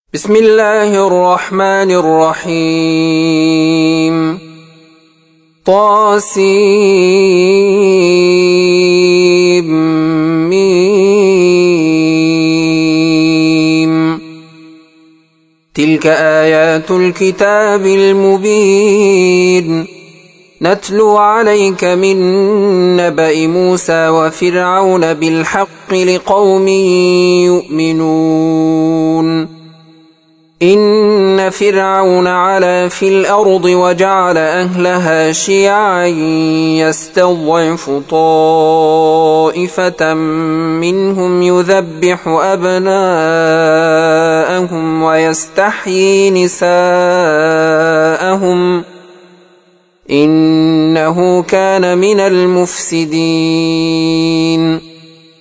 بسم الله الرحمن الرحيم طاسيم تلك آيات الكتاب المبين نتلو عليك من نبأ موسى وفرعون بالحق لقوم يؤمنون إن فرعون علا في الأرض وجعل أهلها شيعا يستضعف طائفة منهم يذبح أبناءهم ويستحيي نساءهم إنه كان من المفسدين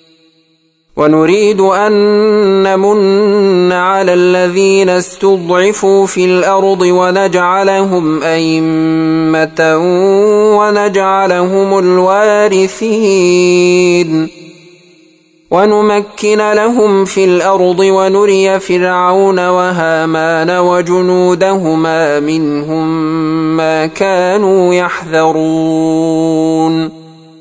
ونريد أن نمن على الذين استضعفوا في الأرض ونجعلهم أئمة ونجعلهم الوارثين ونمكن لهم في الأرض ونري فرعون وهامان وجنودهما منهم ما كانوا يحذرون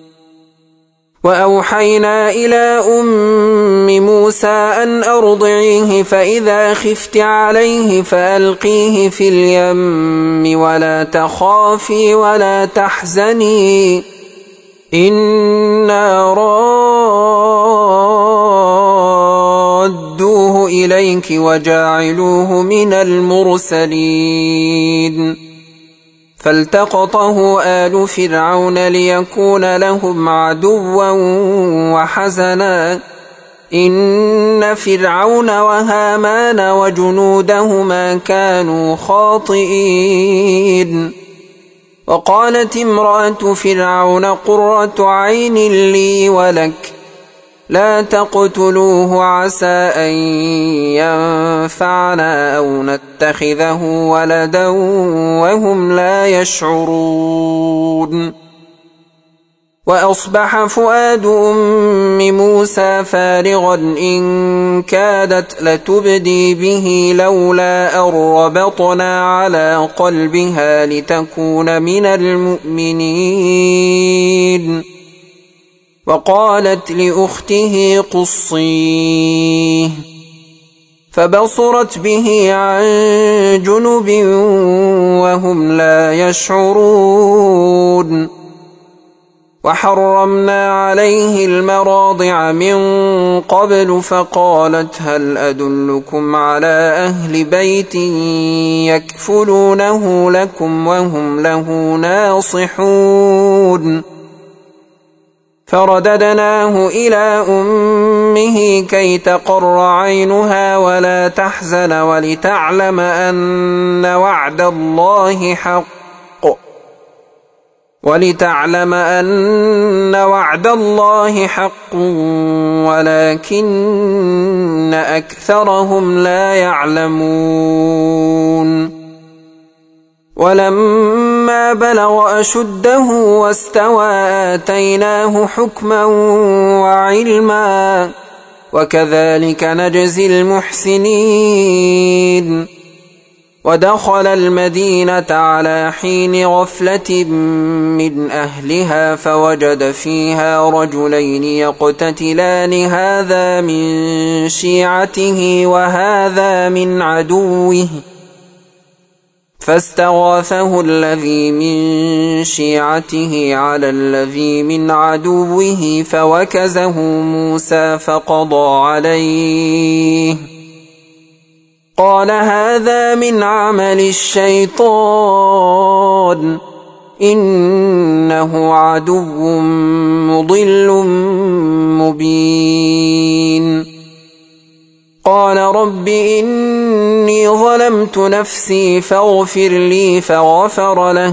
وأوحينا إلى أم موسى أن أرضعيه فإذا خفت عليه فألقيه في اليم ولا تخافي ولا تحزني إنا رادوه إليك وجاعلوه من المرسلين فالتقطه آل فرعون ليكون لهم عدوا وحزنا إن فرعون وهامان وجنودهما كانوا خاطئين وقالت امرأة فرعون قرة عين لي ولك لا تقتلوه عسى أن ينفعنا أو نتخذه ولدا وهم لا يشعرون وأصبح فؤاد أم موسى فارغا إن كادت لتبدي به لولا أن ربطنا على قلبها لتكون من المؤمنين وقالت لأخته قصيه فبصرت به عن جنب وهم لا يشعرون وحرمنا عليه المراضع من قبل فقالت هل أدلكم على أهل بيت يكفلونه لكم وهم له ناصحون فرددناه إلى أمه كي تقر عينها ولا تحزن ولتعلم أن وعد الله حق ولكن أكثرهم لا يعلمون ولما بلغ أشده واستوى آتيناه حكما وعلما وكذلك نجزي المحسنين ودخل المدينة على حين غفلة من أهلها فوجد فيها رجلين يقتتلان هذا من شيعته وهذا من عدوه فاستغاثه الذي من شيعته على الذي من عدوه فوكزه موسى فقضى عليه قال هذا من عمل الشيطان إنه عدو مضل مبين قال رب إني ظلمت نفسي فاغفر لي فغفر له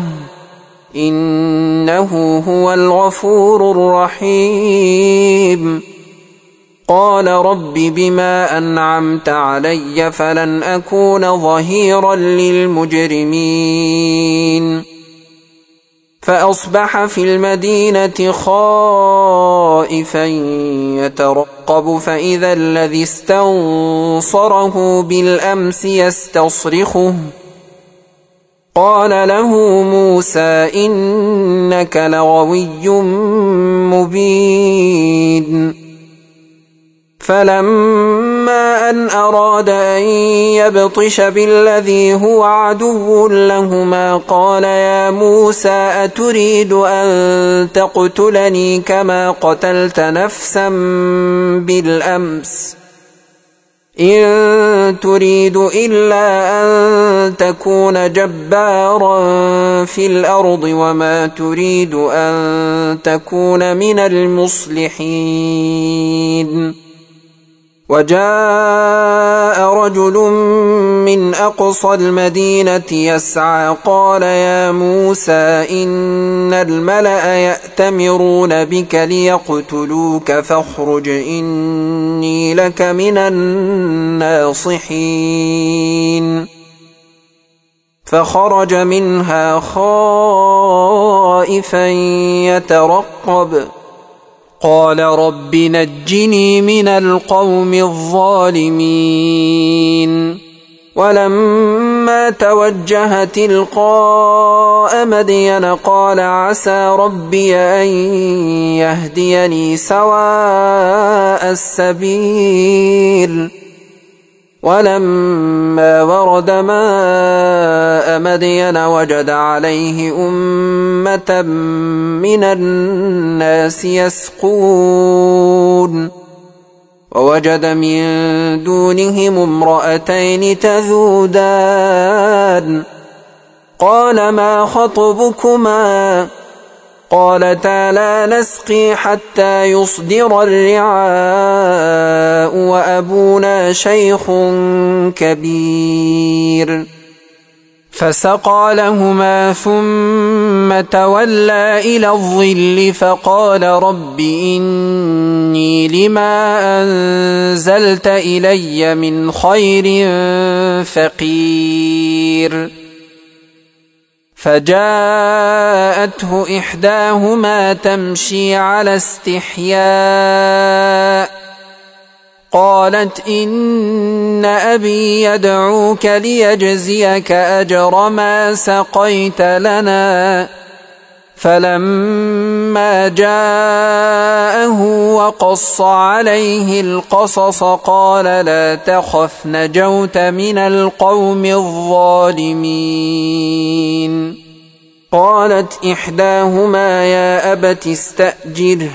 إنه هو الغفور الرحيم قال رب بما أنعمت علي فلن أكون ظهيرا للمجرمين فأصبح في المدينة خائفا يترقب فإذا الذي استنصره بالأمس يستصرخه قال له موسى إنك لغوي مبين فلما أن أراد أن يبطش بالذي هو عدو لهما قال يا موسى أتريد أن تقتلني كما قتلت نفسا بالأمس إن تريد إلا أن تكون جبارا في الأرض وما تريد أن تكون من المصلحين وجاء رجل من أقصى المدينة يسعى قال يا موسى إن الملأ يأتمرون بك ليقتلوك فاخرج إني لك من الناصحين فخرج منها خائفا يترقب قال رب نجني من القوم الظالمين ولما توجه تلقاء مدين قال عسى ربي أن يهديني سواء السبيل ولما ورد ماء مدين وجد عليه أمة من الناس يسقون ووجد من دونهم امرأتين تذودان قال ما خطبكما قالتا لا نسقي حتى يصدر الرعاء وأبونا شيخ كبير فسقى لهما ثم تولى إلى الظل فقال رب إني لما أنزلت إلي من خير فقير فجاءته إحداهما تمشي على استحياء قالت إن أبي يدعوك ليجزيك أجر ما سقيت لنا فلما جاءه وقص عليه القصص قال لا تخف نجوت من القوم الظالمين قالت إحداهما يا أبت استأجره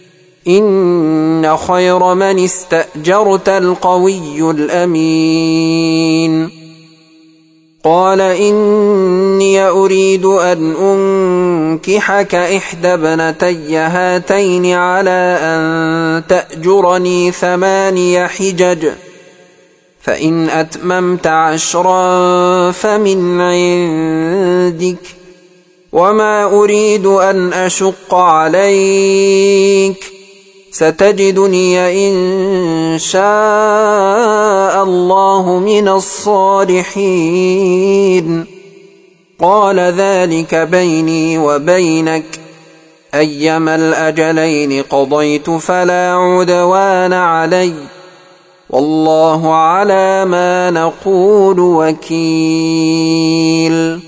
إن خير من استأجرت القوي الأمين قال إني أريد أن أنكحك إحدى ابنتي هاتين على أن تأجرني 8 حجج فإن أتممت 10 فمن عندك وما أريد أن أشق عليك ستجدني إن شاء الله من الصالحين قال ذلك بيني وبينك أيما الأجلين قضيت فلا عدوان علي والله على ما نقول وكيل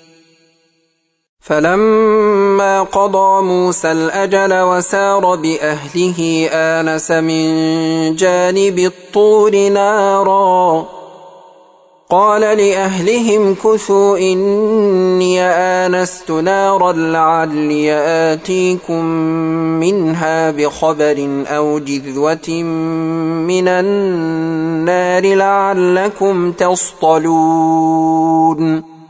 فلما قضى موسى الأجل وسار بأهله آنس من جانب الطور نارا قال لأهلهم كثوا إني آنست نارا لعلي آتيكم منها بخبر أو جذوة من النار لعلكم تصطلون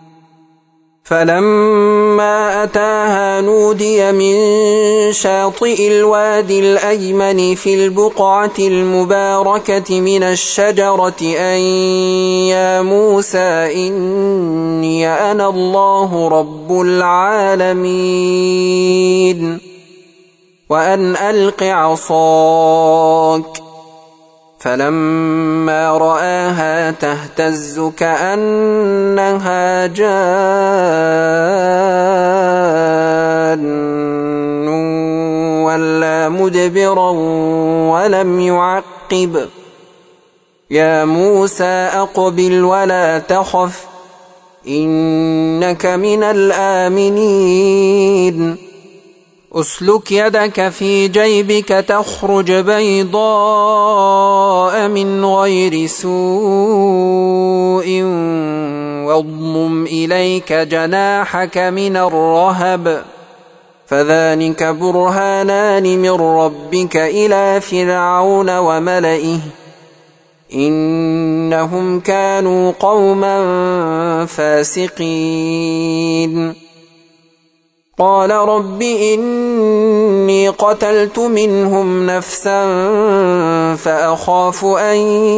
فلما أتاها نودي من شاطئ الوادي الأيمن في البقعة المباركة من الشجرة أن يا موسى إني أنا الله رب العالمين وأن ألق عصاك فلما رآها لا تهتز كأنها جان ولا مدبرا ولم يعقب يا موسى أقبل ولا تخف إنك من الآمنين أسلك يدك في جيبك تخرج بيضاء من غير سوء واضمم إليك جناحك من الرهب فذلك برهانان من ربك إلى فرعون وملئه إنهم كانوا قوما فاسقين قال رب إني قتلت منهم نفسا فأخاف أن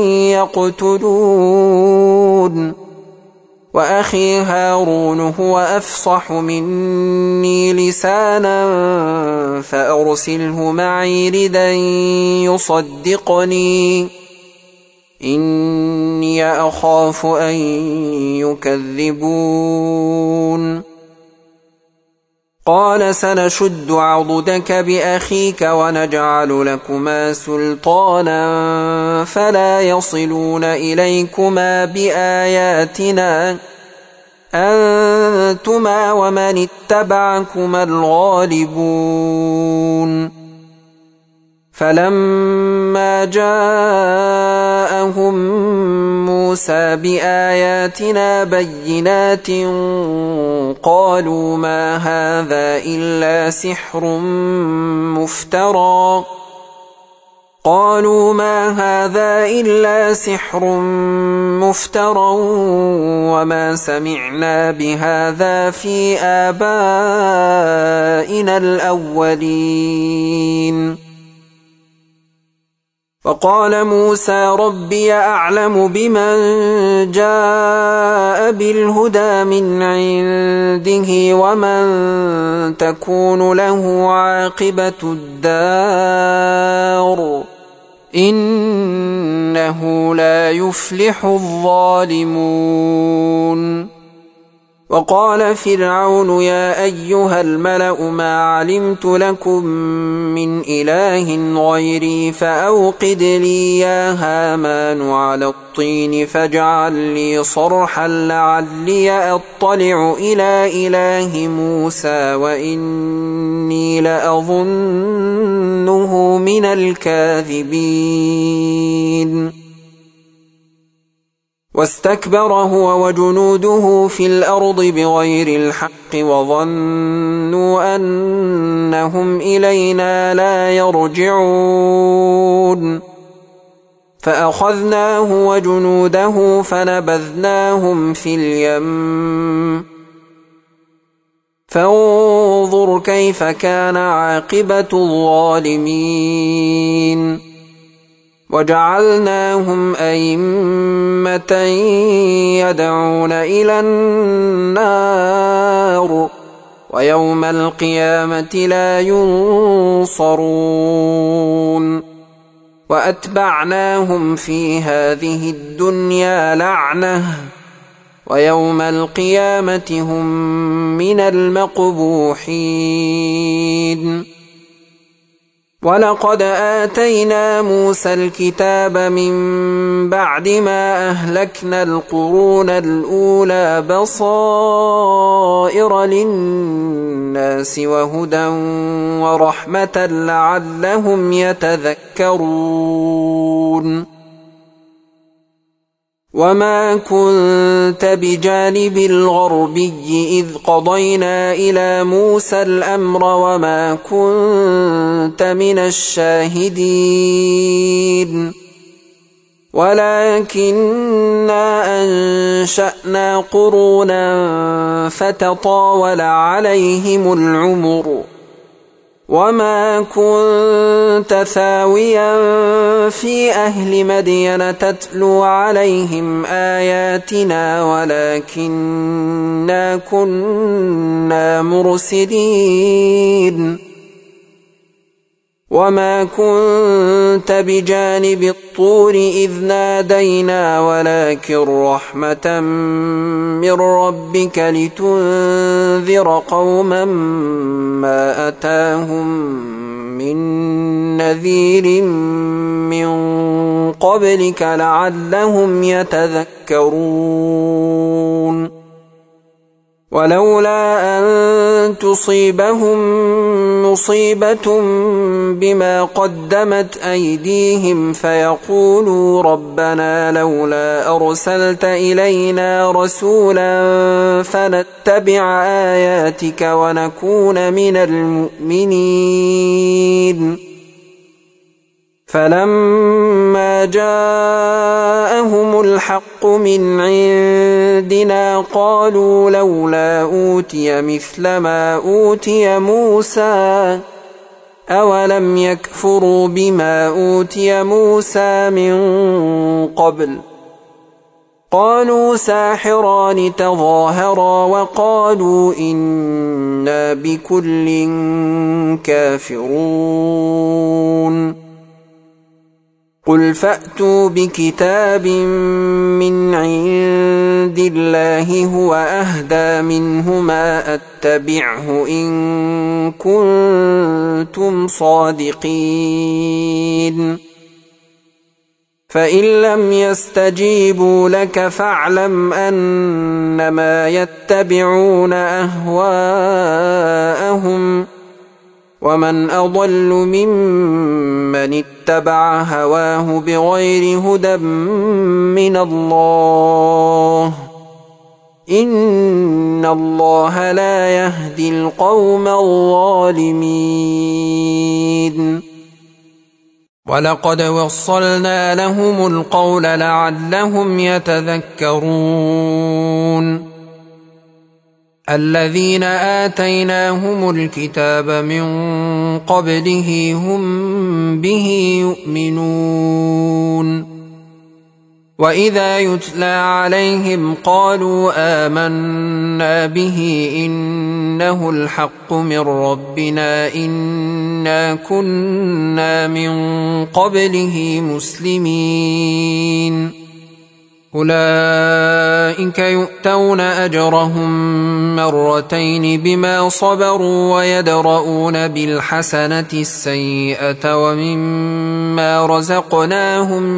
يقتلون وأخي هارون هو أفصح مني لسانا فأرسله معي ردا يصدقني إني أخاف أن يكذبون قال سنشد عضدك بأخيك ونجعل لكما سلطانا فلا يصلون إليكما بآياتنا أنتما ومن اتبعكما الغالبون فلما جاءهم موسى بآياتنا بينات قالوا ما هذا إلا سحر مفترى وما سمعنا بهذا في آبائنا الأولين فقال موسى ربي أعلم بمن جاء بالهدى من عنده ومن تكون له عاقبة الدار إنه لا يفلح الظالمون وقال فرعون يا أيها الملأ ما علمت لكم من إله غيري فأوقد لي يا هامان على الطين فاجعل لي صرحا لعلي أطلع إلى إله موسى وإني لأظنه من الكاذبين واستكبر هو وجنوده في الأرض بغير الحق وظنوا أنهم إلينا لا يرجعون فأخذناه وجنوده فنبذناهم في اليم فانظر كيف كان عاقبة الظالمين وجعلناهم أئمة يدعون إلى النار ويوم القيامة لا ينصرون وأتبعناهم في هذه الدنيا لعنة ويوم القيامة هم من المقبوحين ولقد آتينا موسى الكتاب من بعد ما أهلكنا القرون الأولى بصائر للناس وهدى ورحمة لعلهم يتذكرون وما كنت بجانب الغربي إذ قضينا إلى موسى الأمر وما كنت من الشاهدين ولكننا أنشأنا قرونا فتطاول عليهم العمر وما كنت ثاويا في أهل مدين تتلو عليهم آياتنا ولكننا كنا مرسلين وما كنت بجانب الطور إذ نادينا ولكن رحمة من ربك لتنذر قوما ما أتاهم من نذير من قبلك لعلهم يتذكرون ولولا أن تصيبهم مصيبة بما قدمت أيديهم فيقولوا ربنا لولا أرسلت إلينا رسولا فنتبع آياتك ونكون من المؤمنين فلما جاءهم الحق من عندنا قالوا لولا أوتي مثل ما أوتي موسى أولم يكفروا بما أوتي موسى من قبل قالوا ساحران تظاهرا وقالوا إنا بكل كافرون قل فأتوا بكتاب من عند الله هو أهدى منهما أتبعه إن كنتم صادقين فإن لم يستجيبوا لك فاعلم أنما يتبعون أهواءهم ومن أضل ممن اتبع هواه بغير هدى من الله إن الله لا يهدي القوم الظالمين ولقد وصلنا لهم القول لعلهم يتذكرون الذين آتيناهم الكتاب من قبله هم به يؤمنون وإذا يتلى عليهم قالوا آمنا به إنه الحق من ربنا إنا كنا من قبله مسلمين أولئك يؤتون أجرهم مرتين بما صبروا ويدرؤون بالحسنة السيئة ومما رزقناهم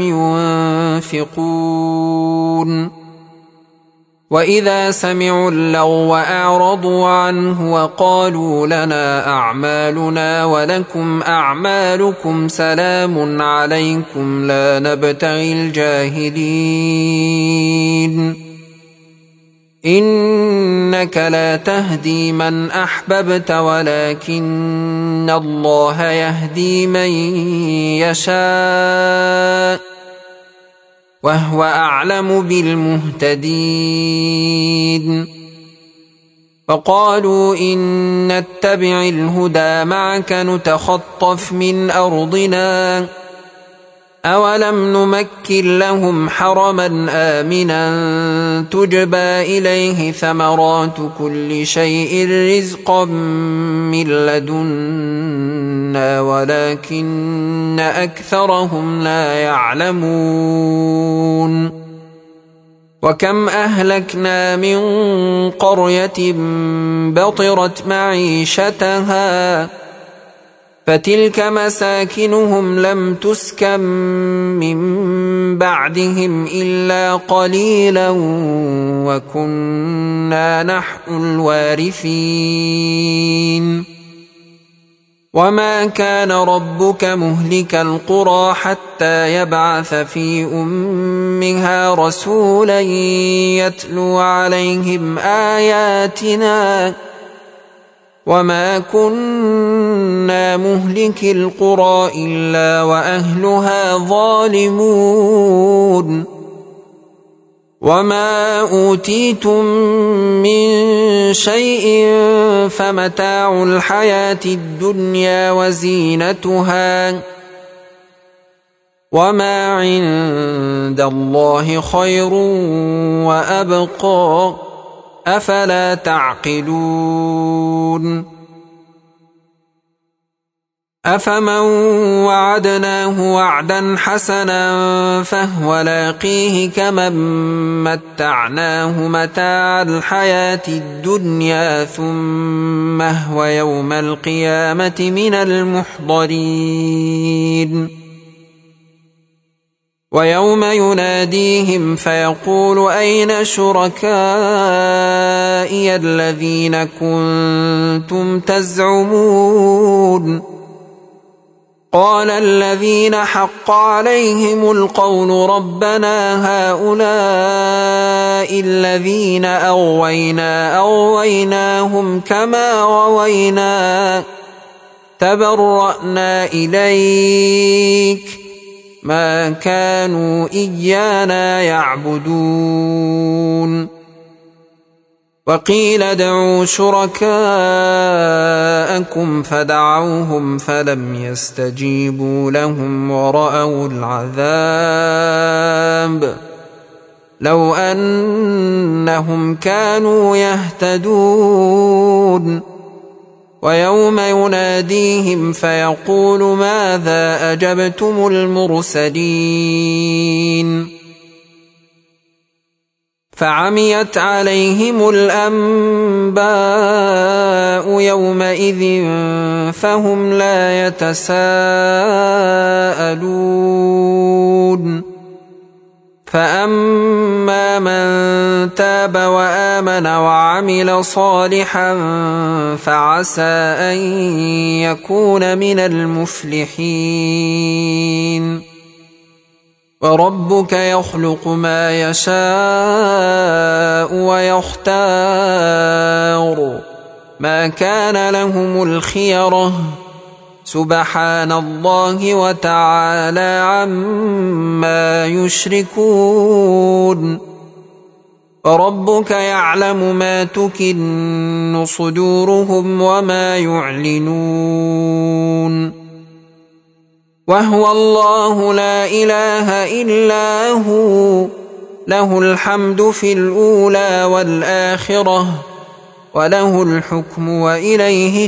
ينفقون وإذا سمعوا اللغو أعرضوا عنه وقالوا لنا أعمالنا ولكم أعمالكم سلام عليكم لا نبتغي الجاهلين إنك لا تهدي من أحببت ولكن الله يهدي من يشاء وهو أعلم بالمهتدين فقالوا إن نتبع الهدى معك نتخطف من أرضنا أولم نمكن لهم حرما آمنا تجبى إليه ثمرات كل شيء رزقا من لدنا ولكن أكثرهم لا يعلمون وكم أهلكنا من قرية بطرت معيشتها فتلك مساكنهم لم تسكن من بعدهم إلا قليلا وكنا نحن الوارثين وما كان ربك مهلك القرى حتى يبعث في أمها رسولا يتلو عليهم آياتنا وما كنا مهلك القرى إلا وأهلها ظالمون وما أوتيتم من شيء فمتاع الحياة الدنيا وزينتها وما عند الله خير وأبقى أفلا تعقلون أفمن وعدناه وعدا حسنا فهو لاقيه كمن متعناه متاع الحياة الدنيا ثم هو يوم القيامة من المحضرين ويوم يناديهم فيقول أين شركائي الذين كنتم تزعمون قال الذين حق عليهم القول ربنا هؤلاء الذين أغويناهم كما غوينا تبرأنا إليك ما كانوا إيانا يعبدون وقيل ادعوا شركاءكم فدعوهم فلم يستجيبوا لهم ورأوا العذاب لو أنهم كانوا يهتدون ويوم يناديهم فيقول ماذا أجبتم المرسلين فعميت عليهم الأنباء يومئذ فهم لا يتساءلون فأما من تاب وآمن وعمل صالحا فعسى أن يكون من المفلحين وربك يخلق ما يشاء ويختار ما كان لهم الخيرة سبحان الله وتعالى عما يشركون وربك يعلم ما تكن صدورهم وما يعلنون وهو الله لا إله إلا هو له الحمد في الأولى والآخرة وله الحكم وإليه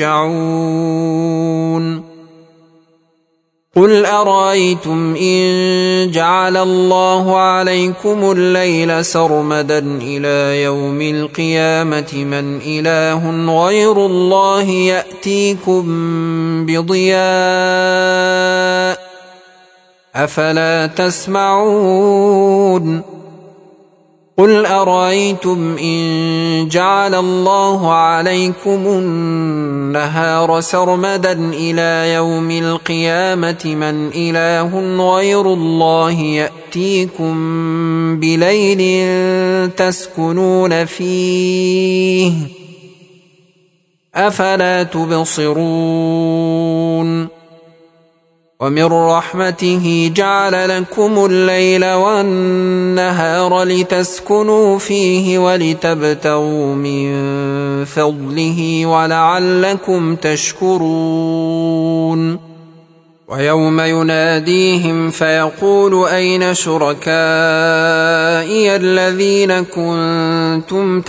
ترجعون قل أرأيتم إن جعل الله عليكم الليل سرمدا إلى يوم القيامة من إله غير الله يأتيكم بضياء أفلا تسمعون قل أرأيتم إن جعل الله عليكم النهار سرمدا إلى يوم القيامة من إله غير الله يأتيكم بليل تسكنون فيه أفلا تبصرون ومن رحمته جعل لكم الليل والنهار لتسكنوا فيه ولتبتغوا من فضله ولعلكم تشكرون ويوم يناديهم فيقول أين شركائي الذين كنتم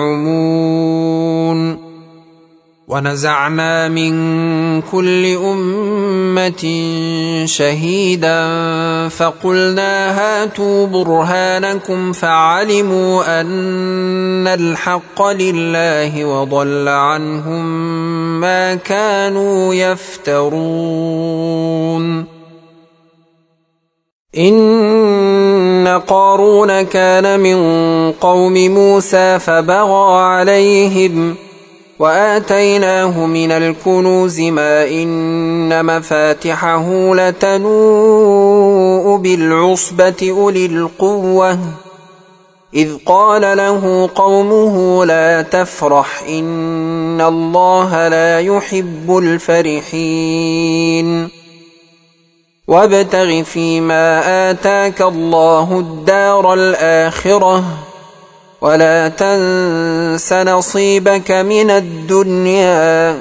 تزعمون ونزعنا من كل أمة شهيدا فقلنا هاتوا برهانكم فعلموا أن الحق لله وضل عنهم ما كانوا يفترون إن قارون كان من قوم موسى فبغى عليهم وآتيناه من الكنوز ما إن مفاتحه لتنوء بالعصبة أولي القوة إذ قال له قومه لا تفرح إن الله لا يحب الفرحين وابتغ فيما آتاك الله الدار الآخرة ولا تنس نصيبك من الدنيا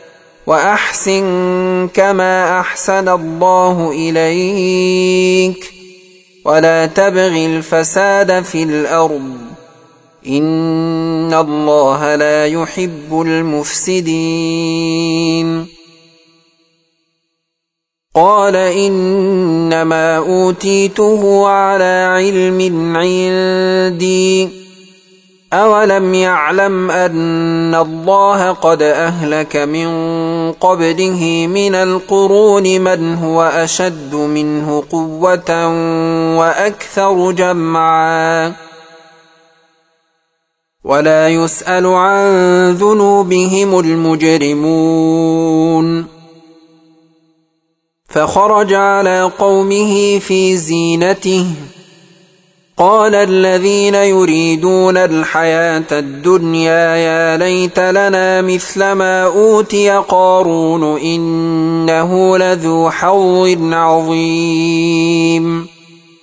وأحسن كما أحسن الله إليك ولا تبغ الفساد في الأرض إن الله لا يحب المفسدين قال إنما أوتيته على علم عندي أولم يعلم أن الله قد أهلك من قبله من القرون من هو أشد منه قوة وأكثر جمعا ولا يسأل عن ذنوبهم المجرمون فخرج على قومه في زينته قال الذين يريدون الحياة الدنيا يا ليت لنا مثل ما أوتي قارون إنه لذو حظ عظيم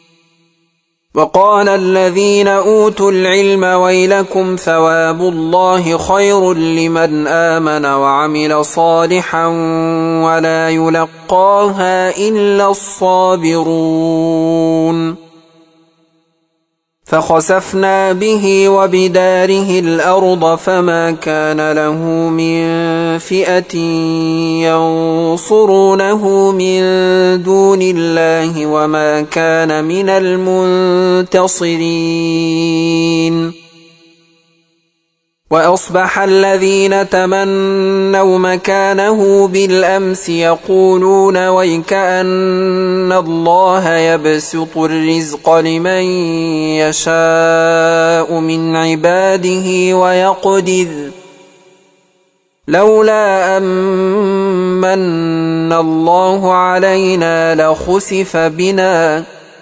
وقال الذين أوتوا العلم ويلكم ثواب الله خير لمن آمن وعمل صالحا ولا يلقاها إلا الصابرون فخسفنا به وبداره الأرض فما كان له من فئة ينصرونه من دون الله وما كان من المنتصرين وأصبح الذين تمنوا مكانه بالأمس يقولون ويكأن الله يبسط الرزق لمن يشاء من عباده ويقدر لولا أمن الله علينا لخسف بنا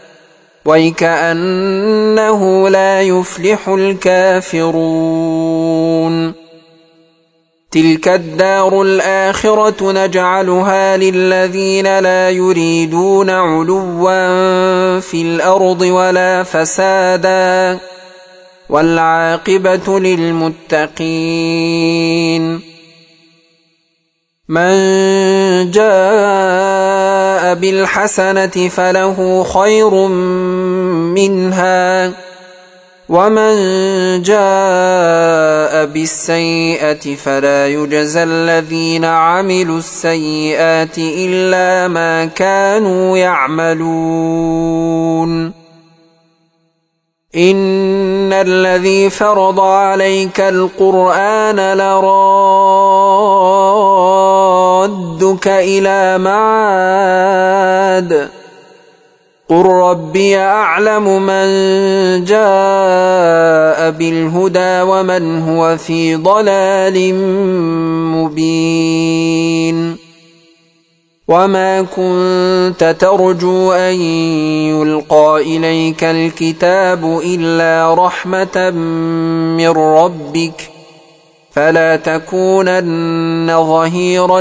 ويكأنه لا يفلح الكافرون تلك الدار الآخرة نجعلها للذين لا يريدون علوا في الأرض ولا فسادا والعاقبة للمتقين من جاء بالحسنة فله خير منها ومن جاء بالسيئة فلا يجزى الذين عملوا السيئات إلا ما كانوا يعملون إن الذي فرض عليك القرآن لرادك إلى معاد قل ربي أعلم من جاء بالهدى ومن هو في ضلال مبين وما كنت ترجو أن يلقى إليك الكتاب إلا رحمة من ربك فلا تكونن ظهيرا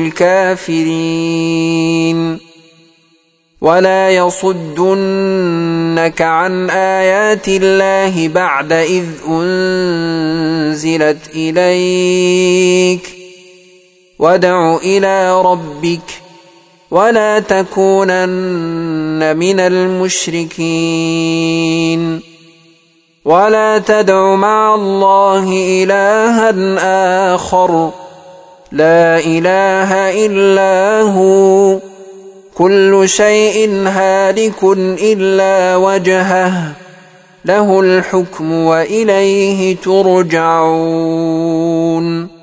للكافرين ولا يصدنك عن آيات الله بعد إذ أنزلت إليك وادع إلى ربك ولا تكونن من المشركين ولا تدع مع الله إلها آخر لا إله إلا هو كل شيء هالك إلا وجهه له الحكم وإليه ترجعون